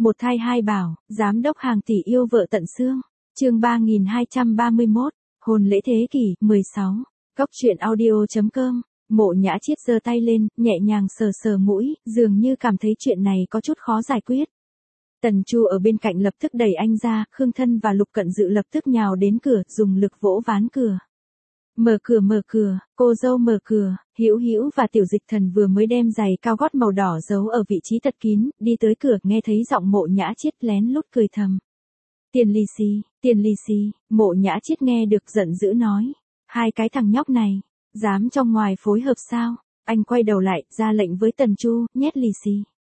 Một thai hai bảo, giám đốc hàng tỷ yêu vợ tận xương. Chương 3231, hôn lễ thế kỷ 16. Cóc truyện audio.com. Mộ Nhã Chiết giơ tay lên, nhẹ nhàng sờ sờ mũi, dường như cảm thấy chuyện này có chút khó giải quyết. Tần Chu ở bên cạnh lập tức đẩy anh ra, Khương Thân và Lục Cận Dự lập tức nhào đến cửa, dùng lực vỗ ván cửa. Mở cửa, cô dâu mở cửa. Hữu Hữu và Tiểu Dịch Thần vừa mới đem giày cao gót màu đỏ giấu ở vị trí thật kín, đi tới cửa, nghe thấy giọng Mộ Nhã Chiết lén lút cười thầm. Tiền lì xì, Mộ Nhã Chiết nghe được giận dữ nói. Hai cái thằng nhóc này, dám trong ngoài phối hợp sao? Anh quay đầu lại, ra lệnh với Tần Chu, nhét lì xì.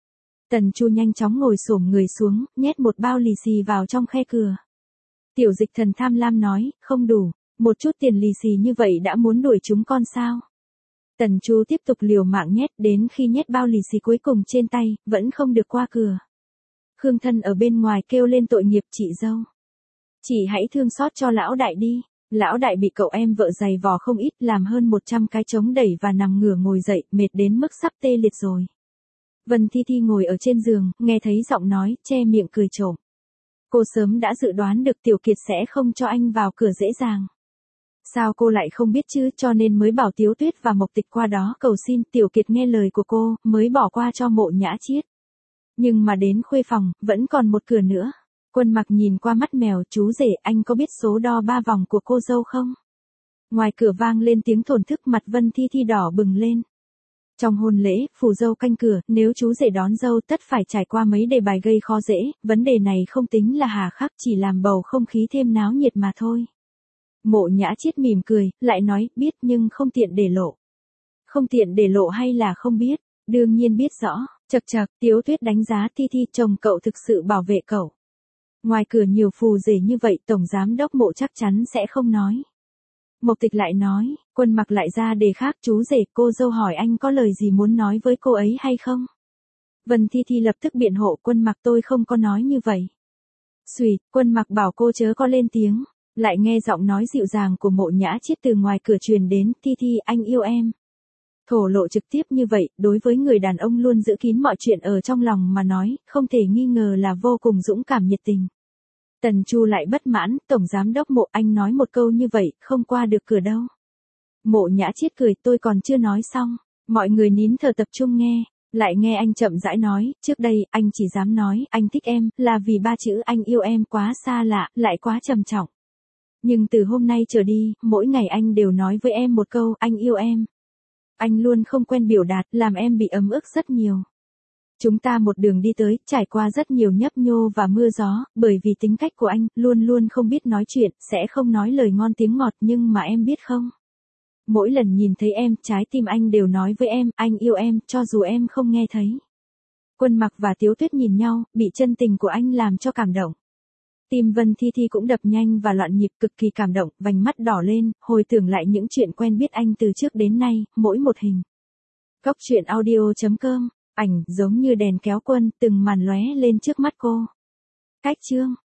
Tần Chu nhanh chóng ngồi xổm người xuống, nhét một bao lì xì vào trong khe cửa. Tiểu Dịch Thần tham lam nói, không đủ, một chút tiền lì xì như vậy đã muốn đuổi chúng con sao? Tần Chu tiếp tục liều mạng nhét, đến khi nhét bao lì xì cuối cùng trên tay, vẫn không được qua cửa. Khương Thân ở bên ngoài kêu lên tội nghiệp chị dâu. Chị hãy thương xót cho lão đại đi. Lão đại bị cậu em vợ giày vò không ít, làm hơn 100 cái chống đẩy và nằm ngửa ngồi dậy, mệt đến mức sắp tê liệt rồi. Vân Thi Thi ngồi ở trên giường, nghe thấy giọng nói, che miệng cười trộm. Cô sớm đã dự đoán được Tiểu Kiệt sẽ không cho anh vào cửa dễ dàng. Sao cô lại không biết chứ, cho nên mới bảo Tiếu Tuyết và Mộc Tịch qua đó cầu xin. Tiểu Kiệt nghe lời của cô, mới bỏ qua cho Mộ Nhã Chiết. Nhưng mà đến khuê phòng, vẫn còn một cửa nữa. Quân Mặc nhìn qua mắt mèo, chú rể, anh có biết số đo 3 vòng của cô dâu không? Ngoài cửa vang lên tiếng thổn thức, mặt Vân Thi Thi đỏ bừng lên. Trong hôn lễ, phù dâu canh cửa, nếu chú rể đón dâu tất phải trải qua mấy đề bài gây khó dễ, vấn đề này không tính là hà khắc, chỉ làm bầu không khí thêm náo nhiệt mà thôi. Mộ Nhã Chiết mỉm cười, lại nói, biết nhưng không tiện để lộ. Không tiện để lộ hay là không biết? Đương nhiên biết rõ. Chậc chậc, Tiếu Tuyết đánh giá Thi Thi, chồng cậu thực sự bảo vệ cậu. Ngoài cửa nhiều phù rể như vậy, tổng giám đốc Mộ chắc chắn sẽ không nói. Mộc Tịch lại nói, Quân Mặc lại ra đề khác, chú rể, cô dâu hỏi anh có lời gì muốn nói với cô ấy hay không? Vân Thi Thi lập tức biện hộ, Quân Mặc tôi không có nói như vậy. Xùi, Quân Mặc bảo cô chớ có lên tiếng, lại nghe giọng nói dịu dàng của Mộ Nhã Chiết từ ngoài cửa truyền đến, Thi Thi, anh yêu em. Thổ lộ trực tiếp như vậy, đối với người đàn ông luôn giữ kín mọi chuyện ở trong lòng mà nói, không thể nghi ngờ là vô cùng dũng cảm nhiệt tình. Tần Chu lại bất mãn, tổng giám đốc Mộ, anh nói một câu như vậy, không qua được cửa đâu. Mộ Nhã Chiết cười, tôi còn chưa nói xong. Mọi người nín thở tập trung nghe, lại nghe anh chậm rãi nói, trước đây, anh chỉ dám nói, anh thích em, là vì 3 chữ anh yêu em quá xa lạ, lại quá trầm trọng. Nhưng từ hôm nay trở đi, mỗi ngày anh đều nói với em một câu, anh yêu em. Anh luôn không quen biểu đạt, làm em bị ấm ức rất nhiều. Chúng ta một đường đi tới, trải qua rất nhiều nhấp nhô và mưa gió, bởi vì tính cách của anh, luôn luôn không biết nói chuyện, sẽ không nói lời ngon tiếng ngọt, nhưng mà em biết không? Mỗi lần nhìn thấy em, trái tim anh đều nói với em, anh yêu em, cho dù em không nghe thấy. Quân Mặc và Tiếu Tuyết nhìn nhau, bị chân tình của anh làm cho cảm động. Tim Vân Thi Thi cũng đập nhanh và loạn nhịp, cực kỳ cảm động, vành mắt đỏ lên, hồi tưởng lại những chuyện quen biết anh từ trước đến nay, mỗi một hình. Cóc truyện audio.com, ảnh giống như đèn kéo quân, từng màn lóe lên trước mắt cô. Cách chương